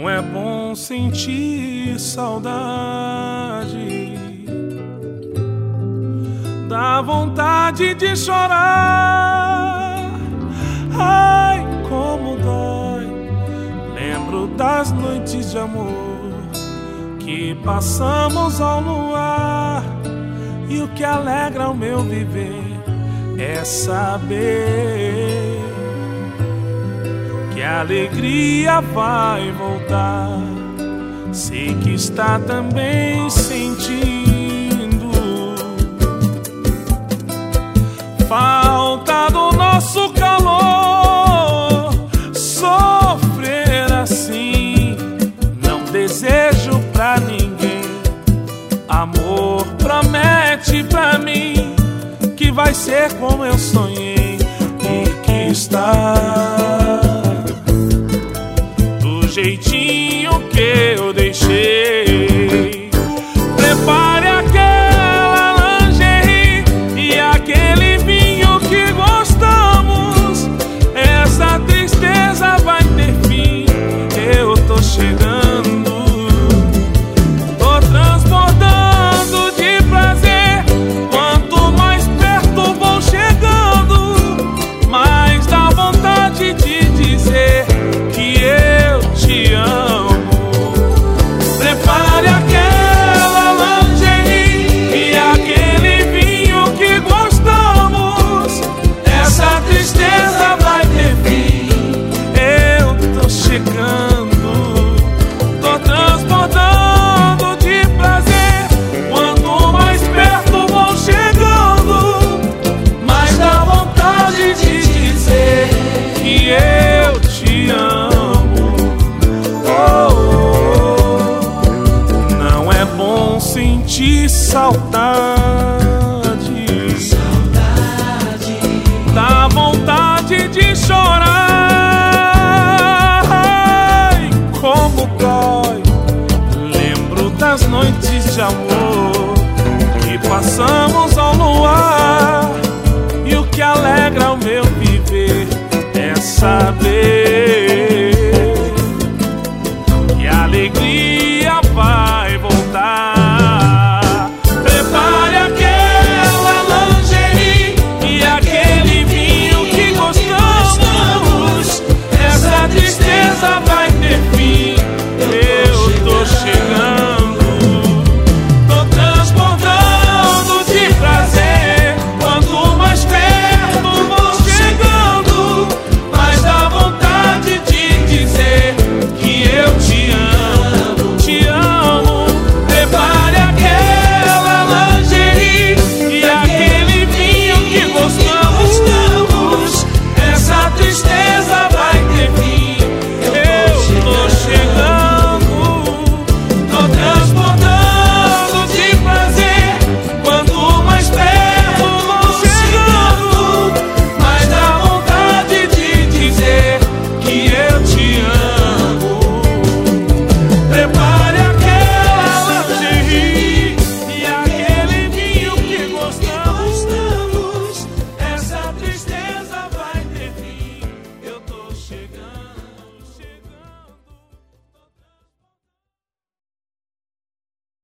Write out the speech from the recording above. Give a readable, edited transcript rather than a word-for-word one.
Não é bom sentir saudade, dá vontade de chorar. Ai, como dói. Lembro das noites de amor que passamos ao luar, e o que alegra o meu viver é saber que a alegria vai voltar. Sei que está também sentindo falta do nosso calor. Sofrer assim não desejo pra ninguém. Amor promete pra mim que vai ser como eu sonhei e que está do jeitinho que eu deixei. Prepare aquela lingerie e aquele vinho que gostamos. Essa tristeza vai ter fim. Eu tô chegando, tô transbordando de prazer. Quanto mais perto vou chegando, mais dá vontade de dizer que eu te amo. Prepare aquela lingerie e aquele vinho que gostamos. Essa tristeza vai ter fim. Eu tô chegando, tô transbordando de prazer. Quanto mais perto vou chegando, mais dá vontade de dizer que eu te amo. Oh, não é bom sentir saudade, dá vontade de chorar. Ai, como dói. Lembro das noites de amor que passamos ao luar, e o que alegra o meu viver é saber